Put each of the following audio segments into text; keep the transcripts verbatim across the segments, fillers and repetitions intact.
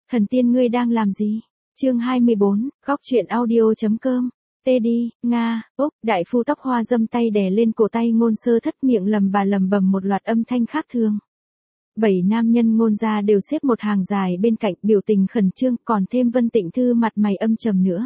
Thần tiên ngươi đang làm gì? Chương hai mươi bốn, góc truyện audio.com. Tê đi, Nga, Úc, đại phu tóc hoa dâm tay đè lên cổ tay Ngôn Sơ Thất, miệng lầm bà lầm bầm một loạt âm thanh khác thường. Bảy nam nhân Ngôn gia đều xếp một hàng dài bên cạnh, biểu tình khẩn trương, còn thêm Vân Tịnh Thư mặt mày âm trầm nữa.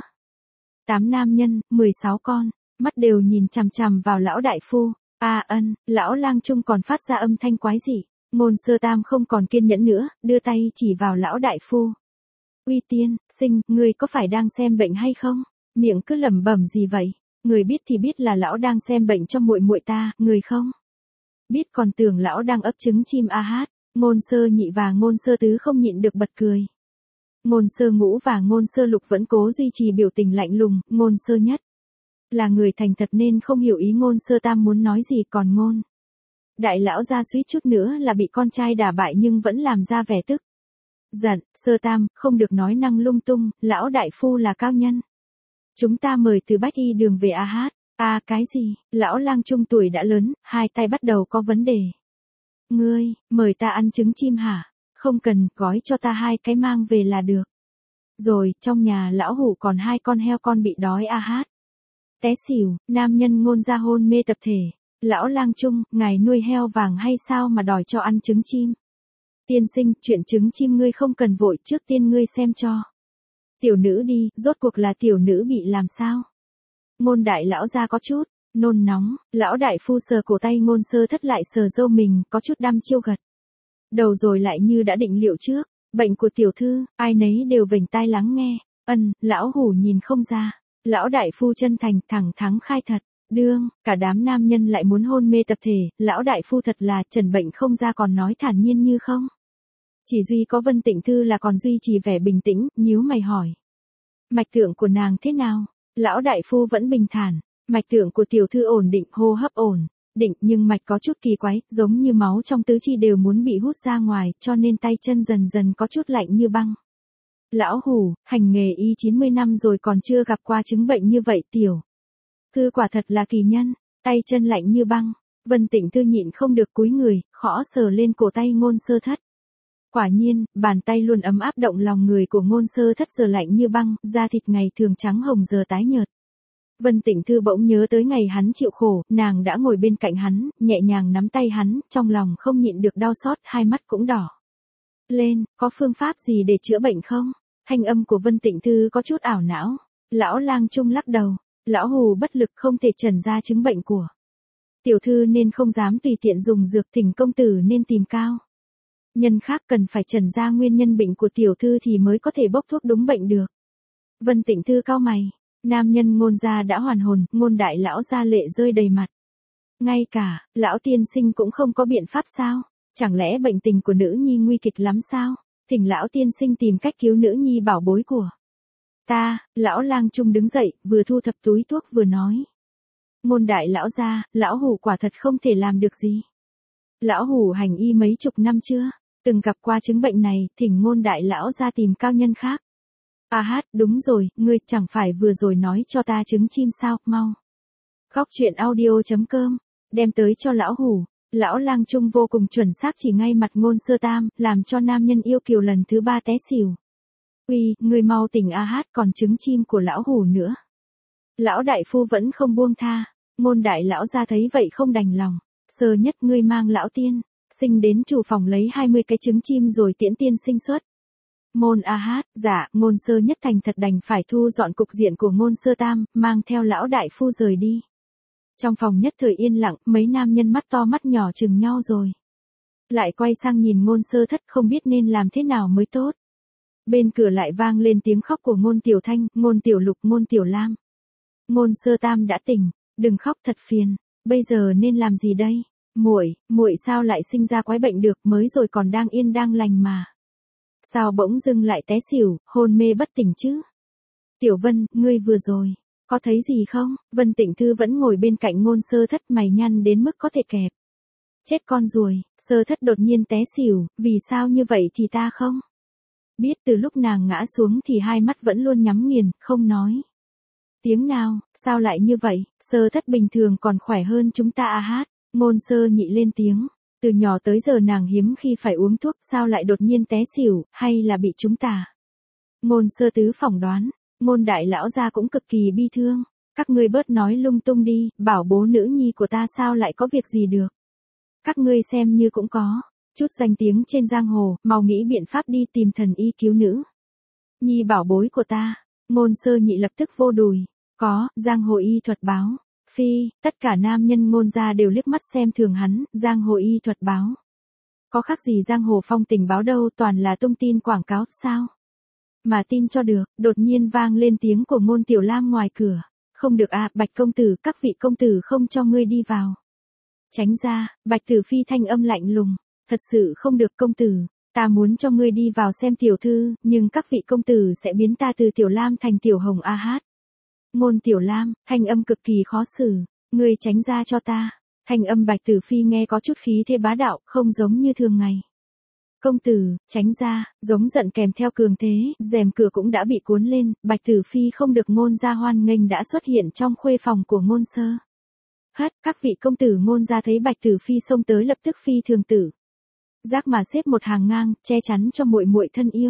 Tám nam nhân, mười sáu con, mắt đều nhìn chằm chằm vào lão đại phu. A ân, lão lang trung còn phát ra âm thanh quái dị. Ngôn Sơ Tam không còn kiên nhẫn nữa, đưa tay chỉ vào lão đại phu. Uy tiên, sinh, người có phải đang xem bệnh hay không? Miệng cứ lẩm bẩm gì vậy? Người biết thì biết là lão đang xem bệnh cho muội muội ta, người không biết còn tưởng lão đang ấp trứng chim a hát. Ngôn Sơ Nhị và Ngôn Sơ Tứ không nhịn được bật cười. Ngôn Sơ Ngũ và Ngôn Sơ Lục vẫn cố duy trì biểu tình lạnh lùng. Ngôn Sơ Nhất là người thành thật nên không hiểu ý Ngôn Sơ Tam muốn nói gì, còn Ngôn đại lão gia suýt chút nữa là bị con trai đả bại nhưng vẫn làm ra vẻ tức giận. Sơ Tam, không được nói năng lung tung, lão đại phu là cao nhân. Chúng ta mời từ Bách Y đường về a hát. À cái gì? Lão lang trung tuổi đã lớn, hai tay bắt đầu có vấn đề. Ngươi, mời ta ăn trứng chim hả? Không cần, gói cho ta hai cái mang về là được. Rồi, trong nhà lão hủ còn hai con heo con bị đói a hát. Té xỉu, nam nhân Ngôn gia hôn mê tập thể. Lão lang trung, ngài nuôi heo vàng hay sao mà đòi cho ăn trứng chim? Tiên sinh, chuyện trứng chim ngươi không cần vội, trước tiên ngươi xem cho tiểu nữ đi, rốt cuộc là tiểu nữ bị làm sao? Ngôn đại lão gia có chút nôn nóng, lão đại phu sờ cổ tay Ngôn Sơ Thất lại sờ râu mình, có chút đăm chiêu gật đầu rồi lại như đã định liệu trước. Bệnh của tiểu thư, ai nấy đều vểnh tai lắng nghe. Ân, lão hủ nhìn không ra. Lão đại phu chân thành, thẳng thắn khai thật. Đương, cả đám nam nhân lại muốn hôn mê tập thể, lão đại phu thật là trần bệnh không ra còn nói thản nhiên như không. Chỉ duy có Vân Tịnh Thư là còn duy trì vẻ bình tĩnh, nhíu mày hỏi. Mạch tượng của nàng thế nào? Lão đại phu vẫn bình thản. Mạch tượng của tiểu thư ổn định, hô hấp ổn định, nhưng mạch có chút kỳ quái, giống như máu trong tứ chi đều muốn bị hút ra ngoài, cho nên tay chân dần dần có chút lạnh như băng. Lão hủ, hành nghề y chín mươi năm rồi còn chưa gặp qua chứng bệnh như vậy. Tiểu thư quả thật là kỳ nhân, tay chân lạnh như băng. Vân Tịnh Thư nhịn không được cúi người, khõ sờ lên cổ tay Ngôn Sơ Thất. Quả nhiên, bàn tay luôn ấm áp động lòng người của Ngôn Sơ Thất giờ lạnh như băng, da thịt ngày thường trắng hồng giờ tái nhợt. Vân Tịnh Thư bỗng nhớ tới ngày hắn chịu khổ, nàng đã ngồi bên cạnh hắn, nhẹ nhàng nắm tay hắn, trong lòng không nhịn được đau xót, hai mắt cũng đỏ lên. Có phương pháp gì để chữa bệnh không? Thanh âm của Vân Tịnh Thư có chút ảo não. Lão lang trung lắc đầu. Lão hù bất lực không thể trần ra chứng bệnh của tiểu thư nên không dám tùy tiện dùng dược, thỉnh công tử nên tìm cao nhân khác, cần phải trần ra nguyên nhân bệnh của tiểu thư thì mới có thể bốc thuốc đúng bệnh được. Vân Tịnh Thư cau mày. Nam nhân Ngôn gia đã hoàn hồn, Ngôn đại lão gia lệ rơi đầy mặt. Ngay cả lão tiên sinh cũng không có biện pháp sao? Chẳng lẽ bệnh tình của nữ nhi nguy kịch lắm sao? Thỉnh lão tiên sinh tìm cách cứu nữ nhi bảo bối của ta. Lão lang trung đứng dậy, vừa thu thập túi thuốc vừa nói. Ngôn đại lão gia, lão hủ quả thật không thể làm được gì. Lão hủ hành y mấy chục năm chưa từng gặp qua chứng bệnh này, thỉnh Ngôn đại lão gia tìm cao nhân khác. A hát, đúng rồi, ngươi chẳng phải vừa rồi nói cho ta trứng chim sao? Mau góc truyện audio.com đem tới cho lão hủ. Lão lang trung vô cùng chuẩn xác chỉ ngay mặt Ngôn Sơ Tam, làm cho nam nhân yêu kiều lần thứ ba té xỉu. Uy, ngươi mau tỉnh a hát, còn trứng chim của lão hủ nữa. Lão đại phu vẫn không buông tha. Ngôn đại lão ra thấy vậy không đành lòng. Sơ Nhất, ngươi mang lão tiên sinh đến chủ phòng lấy hai mươi cái trứng chim rồi tiễn tiên sinh xuất môn a hát. Dạ. Ngôn Sơ Nhất thành thật đành phải thu dọn cục diện của Ngôn Sơ Tam, mang theo lão đại phu rời đi. Trong phòng nhất thời yên lặng, mấy nam nhân mắt to mắt nhỏ chừng nhau rồi lại quay sang nhìn Ngôn Sơ Thất, không biết nên làm thế nào mới tốt. Bên cửa lại vang lên tiếng khóc của Ngôn Tiểu Thanh, Ngôn Tiểu Lục, Ngôn Tiểu Lam. Ngôn Sơ Tam đã tỉnh, đừng khóc thật phiền, bây giờ nên làm gì đây? Muội, muội sao lại sinh ra quái bệnh được, mới rồi còn đang yên đang lành mà. Sao bỗng dưng lại té xỉu, hôn mê bất tỉnh chứ? Tiểu Vân, ngươi vừa rồi có thấy gì không? Vân Tịnh Thư vẫn ngồi bên cạnh Ngôn Sơ Thất, mày nhăn đến mức có thể kẹp chết con ruồi. Sơ Thất đột nhiên té xỉu, vì sao như vậy thì ta không biết. Từ lúc nàng ngã xuống thì hai mắt vẫn luôn nhắm nghiền, không nói tiếng nào. Sao lại như vậy? Sơ Thất bình thường còn khỏe hơn chúng ta a hát. Ngôn Sơ Nhị lên tiếng. Từ nhỏ tới giờ nàng hiếm khi phải uống thuốc, sao lại đột nhiên té xỉu, hay là bị chúng ta Ngôn sơ tứ phỏng đoán, Ngôn đại lão gia cũng cực kỳ bi thương. Các ngươi bớt nói lung tung đi, bảo bố nữ nhi của ta sao lại có việc gì được. Các ngươi xem như cũng có chút danh tiếng trên giang hồ, mau nghĩ biện pháp đi tìm thần y cứu nữ nhi bảo bối của ta. Ngôn sơ nhị lập tức vô đùi. Có, giang hồ y thuật báo. Phi, tất cả nam nhân Ngôn gia đều liếc mắt xem thường hắn, giang hồ y thuật báo. Có khác gì giang hồ phong tình báo đâu, toàn là tung tin quảng cáo, sao? Mà tin cho được, đột nhiên vang lên tiếng của Ngôn Tiểu Lam ngoài cửa. Không được à, Bạch công tử, các vị công tử không cho ngươi đi vào. Tránh ra, Bạch Tử Phi thanh âm lạnh lùng. Thật sự không được công tử, ta muốn cho ngươi đi vào xem tiểu thư, nhưng các vị công tử sẽ biến ta từ Tiểu Lam thành Tiểu Hồng A Hát. Ngôn Tiểu Lam, thanh âm cực kỳ khó xử, ngươi tránh ra cho ta. Thanh âm Bạch Tử Phi nghe có chút khí thế bá đạo, không giống như thường ngày. Công tử, tránh ra, giống giận kèm theo cường thế, rèm cửa cũng đã bị cuốn lên, Bạch Tử Phi không được Ngôn gia hoan nghênh đã xuất hiện trong khuê phòng của Ngôn sơ. Hất, các vị công tử Ngôn gia thấy Bạch Tử Phi xông tới lập tức phi thường tử. Giác mà xếp một hàng ngang, che chắn cho muội muội thân yêu.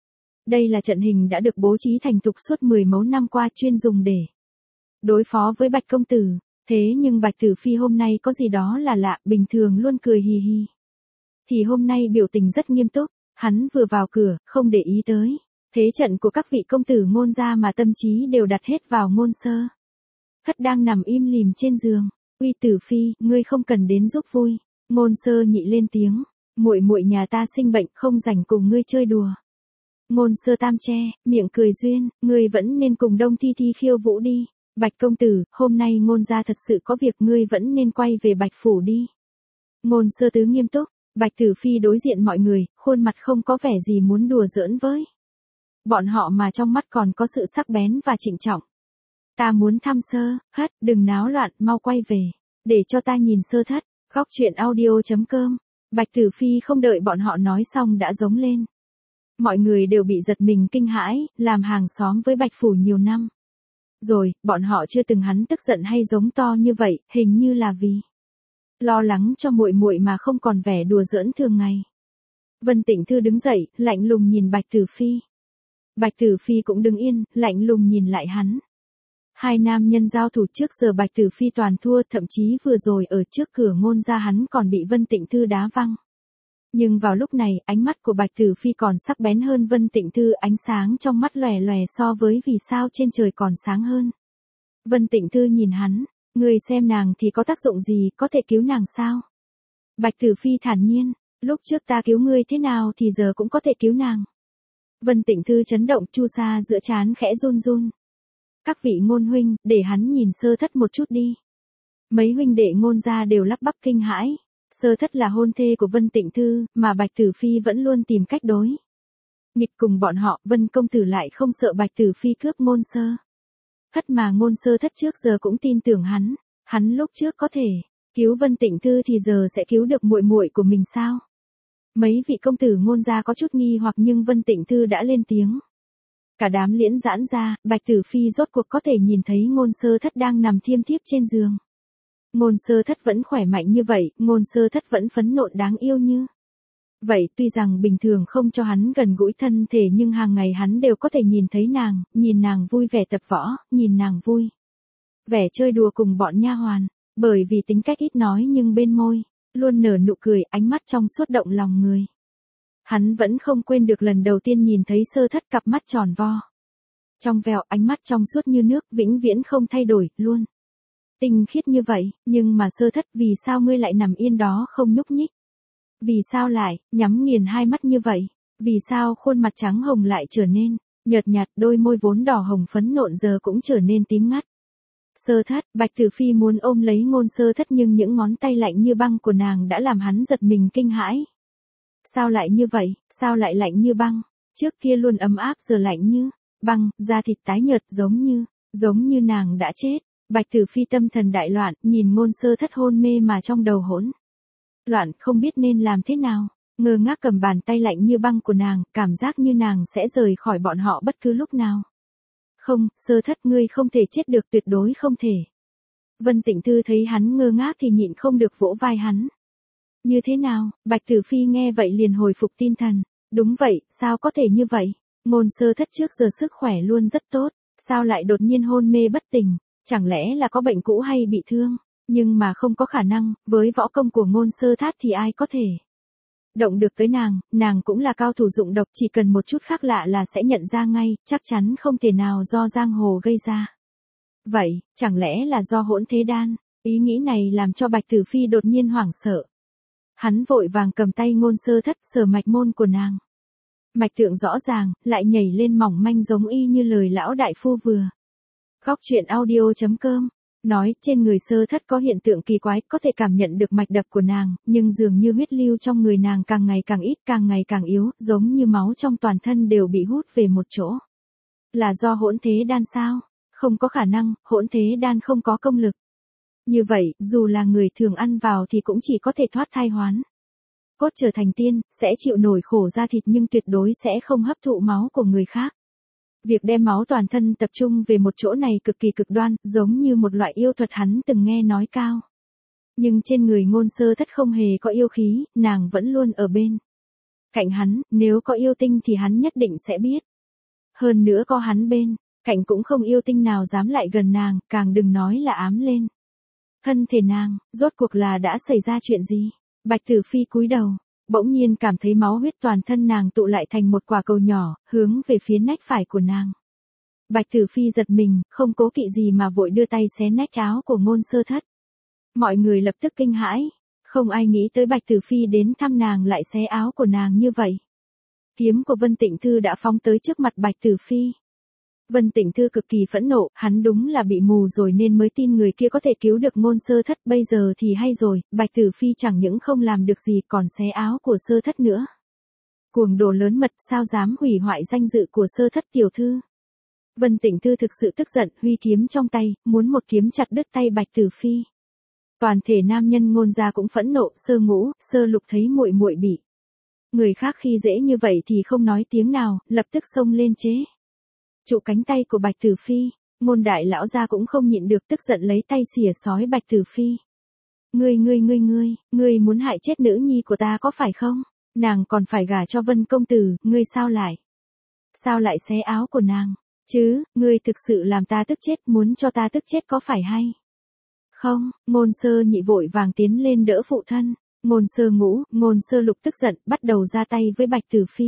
Đây là trận hình đã được bố trí thành thục suốt mười mấy năm qua chuyên dùng để đối phó với Bạch công tử. Thế nhưng Bạch Tử Phi hôm nay có gì đó là lạ, bình thường luôn cười hì hì. Thì hôm nay biểu tình rất nghiêm túc, hắn vừa vào cửa, không để ý tới thế trận của các vị công tử Ngôn gia mà tâm trí đều đặt hết vào Ngôn sơ. Thất đang nằm im lìm trên giường, uy Tử Phi, ngươi không cần đến giúp vui. Ngôn sơ nhị lên tiếng, muội muội nhà ta sinh bệnh không rảnh cùng ngươi chơi đùa. Ngôn sơ tam che, miệng cười duyên, ngươi vẫn nên cùng Đông Thi Thi khiêu vũ đi. Bạch công tử, hôm nay Ngôn gia thật sự có việc, ngươi vẫn nên quay về Bạch phủ đi. Ngôn sơ tứ nghiêm túc, Bạch Tử Phi đối diện mọi người, khuôn mặt không có vẻ gì muốn đùa giỡn với bọn họ mà trong mắt còn có sự sắc bén và trịnh trọng. Ta muốn thăm sơ, hất, đừng náo loạn, mau quay về, để cho ta nhìn sơ thất. Góc truyện audio chấm com. Bạch Tử Phi không đợi bọn họ nói xong đã giống lên. Mọi người đều bị giật mình kinh hãi, làm hàng xóm với Bạch phủ nhiều năm rồi, bọn họ chưa từng hắn tức giận hay giống to như vậy, hình như là vì lo lắng cho muội muội mà không còn vẻ đùa giỡn thường ngày. Vân Tịnh Thư đứng dậy, lạnh lùng nhìn Bạch Tử Phi. Bạch Tử Phi cũng đứng yên, lạnh lùng nhìn lại hắn. Hai nam nhân giao thủ trước giờ Bạch Tử Phi toàn thua, thậm chí vừa rồi ở trước cửa Ngôn gia hắn còn bị Vân Tịnh Thư đá văng. Nhưng vào lúc này, ánh mắt của Bạch Tử Phi còn sắc bén hơn Vân Tịnh Thư, ánh sáng trong mắt lòe lòe so với vì sao trên trời còn sáng hơn. Vân Tịnh Thư nhìn hắn, ngươi xem nàng thì có tác dụng gì, có thể cứu nàng sao? Bạch Tử Phi thản nhiên, lúc trước ta cứu ngươi thế nào thì giờ cũng có thể cứu nàng. Vân Tịnh Thư chấn động, chu sa giữa trán khẽ run run. Các vị Ngôn huynh, để hắn nhìn sơ thất một chút đi. Mấy huynh đệ Ngôn gia đều lắp bắp kinh hãi. Sơ thất là hôn thê của Vân Tịnh Thư, mà Bạch Tử Phi vẫn luôn tìm cách đối nghịch cùng bọn họ, Vân công tử lại không sợ Bạch Tử Phi cướp Ngôn sơ thất mà Ngôn sơ thất trước giờ cũng tin tưởng hắn, hắn lúc trước có thể cứu Vân Tịnh Thư thì giờ sẽ cứu được muội muội của mình sao? Mấy vị công tử Ngôn gia có chút nghi hoặc nhưng Vân Tịnh Thư đã lên tiếng. Cả đám liễn giãn ra, Bạch Tử Phi rốt cuộc có thể nhìn thấy Ngôn sơ thất đang nằm thiêm thiếp trên giường. Ngôn sơ thất vẫn khỏe mạnh như vậy, Ngôn sơ thất vẫn phấn nộn đáng yêu như vậy, tuy rằng bình thường không cho hắn gần gũi thân thể nhưng hàng ngày hắn đều có thể nhìn thấy nàng, nhìn nàng vui vẻ tập võ, nhìn nàng vui vẻ chơi đùa cùng bọn nha hoàn, bởi vì tính cách ít nói nhưng bên môi luôn nở nụ cười, ánh mắt trong suốt động lòng người. Hắn vẫn không quên được lần đầu tiên nhìn thấy sơ thất cặp mắt tròn vo trong veo, ánh mắt trong suốt như nước, vĩnh viễn không thay đổi, luôn tinh khiết như vậy, nhưng mà sơ thất, vì sao ngươi lại nằm yên đó không nhúc nhích? Vì sao lại nhắm nghiền hai mắt như vậy? Vì sao khuôn mặt trắng hồng lại trở nên nhợt nhạt, đôi môi vốn đỏ hồng phấn nộn giờ cũng trở nên tím ngắt? Sơ thất, Bạch Tử Phi muốn ôm lấy Ngôn sơ thất nhưng những ngón tay lạnh như băng của nàng đã làm hắn giật mình kinh hãi. Sao lại như vậy, sao lại lạnh như băng? Trước kia luôn ấm áp giờ lạnh như băng, da thịt tái nhợt giống như, giống như nàng đã chết. Bạch Tử Phi tâm thần đại loạn, nhìn Ngôn sơ thất hôn mê mà trong đầu hỗn loạn, không biết nên làm thế nào, ngơ ngác cầm bàn tay lạnh như băng của nàng, cảm giác như nàng sẽ rời khỏi bọn họ bất cứ lúc nào. Không, sơ thất, ngươi không thể chết được, tuyệt đối không thể. Vân Tịnh Thư thấy hắn ngơ ngác thì nhịn không được vỗ vai hắn. Như thế nào? Bạch Tử Phi nghe vậy liền hồi phục tinh thần. Đúng vậy, sao có thể như vậy? Ngôn sơ thất trước giờ sức khỏe luôn rất tốt, sao lại đột nhiên hôn mê bất tỉnh, chẳng lẽ là có bệnh cũ hay bị thương, nhưng mà không có khả năng, với võ công của ngôn sơ thát thì ai có thể động được tới nàng, nàng cũng là cao thủ dụng độc, chỉ cần một chút khác lạ là sẽ nhận ra ngay, chắc chắn không thể nào do giang hồ gây ra. Vậy, chẳng lẽ là do hỗn thế đan? Ý nghĩ này làm cho Bạch Tử Phi đột nhiên hoảng sợ. Hắn vội vàng cầm tay ngôn sơ thất sờ mạch môn của nàng. Mạch tượng rõ ràng, lại nhảy lên mỏng manh giống y như lời lão đại phu vừa. Góc truyện audio chấm com nói trên người sơ thất có hiện tượng kỳ quái, có thể cảm nhận được mạch đập của nàng, nhưng dường như huyết lưu trong người nàng càng ngày càng ít, càng ngày càng yếu, giống như máu trong toàn thân đều bị hút về một chỗ. Là do hỗn thế đan sao? Không có khả năng, hỗn thế đan không có công lực. Như vậy, dù là người thường ăn vào thì cũng chỉ có thể thoát thai hoán cốt trở thành tiên, sẽ chịu nổi khổ da thịt nhưng tuyệt đối sẽ không hấp thụ máu của người khác. Việc đem máu toàn thân tập trung về một chỗ này cực kỳ cực đoan, giống như một loại yêu thuật hắn từng nghe nói cao. Nhưng trên người ngôn sơ thất không hề có yêu khí, nàng vẫn luôn ở bên cạnh hắn, nếu có yêu tinh thì hắn nhất định sẽ biết. Hơn nữa có hắn bên cạnh cũng không yêu tinh nào dám lại gần nàng, càng đừng nói là ám lên thân thể nàng. Rốt cuộc là đã xảy ra chuyện gì? Bạch Tử Phi cúi đầu, bỗng nhiên cảm thấy máu huyết toàn thân nàng tụ lại thành một quả cầu nhỏ, hướng về phía nách phải của nàng. Bạch Tử Phi giật mình, không cố kỵ gì mà vội đưa tay xé nách áo của ngôn sơ thất. Mọi người lập tức kinh hãi, không ai nghĩ tới Bạch Tử Phi đến thăm nàng lại xé áo của nàng như vậy. Kiếm của Vân Tịnh Thư đã phóng tới trước mặt Bạch Tử Phi. Vân Tịnh Thư cực kỳ phẫn nộ, hắn đúng là bị mù rồi nên mới tin người kia có thể cứu được ngôn sơ thất, bây giờ thì hay rồi, Bạch Tử Phi chẳng những không làm được gì còn xé áo của sơ thất nữa. Cuồng đồ lớn mật, sao dám hủy hoại danh dự của sơ thất tiểu thư. Vân Tịnh Thư thực sự tức giận, huy kiếm trong tay, muốn một kiếm chặt đứt tay Bạch Tử Phi. Toàn thể nam nhân ngôn gia cũng phẫn nộ, Sơ Ngũ, Sơ Lục thấy muội muội bị người khác khi dễ như vậy thì không nói tiếng nào, lập tức xông lên chế trụ cánh tay của Bạch Tử Phi. Ngôn đại lão gia cũng không nhịn được, tức giận lấy tay xỉa xói Bạch Tử Phi. Ngươi ngươi ngươi ngươi, ngươi muốn hại chết nữ nhi của ta có phải không? Nàng còn phải gả cho Vân công tử, ngươi sao lại? Sao lại xé áo của nàng? Chứ, ngươi thực sự làm ta tức chết, muốn cho ta tức chết có phải hay? Không, ngôn sơ nhị vội vàng tiến lên đỡ phụ thân. Ngôn sơ ngũ, ngôn sơ lục tức giận, bắt đầu ra tay với Bạch Tử Phi.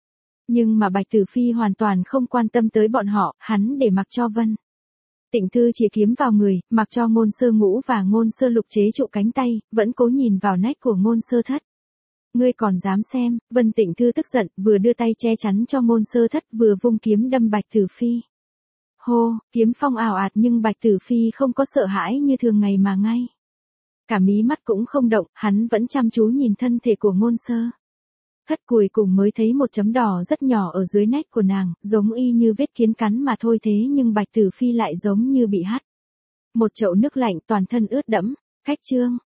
Nhưng mà Bạch Tử Phi hoàn toàn không quan tâm tới bọn họ, hắn để mặc cho Vân Tịnh Thư chĩa kiếm vào người, mặc cho ngôn sơ ngũ và ngôn sơ lục chế trụ cánh tay, vẫn cố nhìn vào nách của ngôn sơ thất. Ngươi còn dám xem? Vân Tịnh Thư tức giận, vừa đưa tay che chắn cho ngôn sơ thất, vừa vung kiếm đâm Bạch Tử Phi. Hô, kiếm phong ảo ạt nhưng Bạch Tử Phi không có sợ hãi như thường ngày mà ngay. Cả mí mắt cũng không động, hắn vẫn chăm chú nhìn thân thể của ngôn sơ thất, cuối cùng mới thấy một chấm đỏ rất nhỏ ở dưới nách của nàng, giống y như vết kiến cắn mà thôi, thế nhưng Bạch Tử Phi lại giống như bị hắt một chậu nước lạnh, toàn thân ướt đẫm. Khách trương,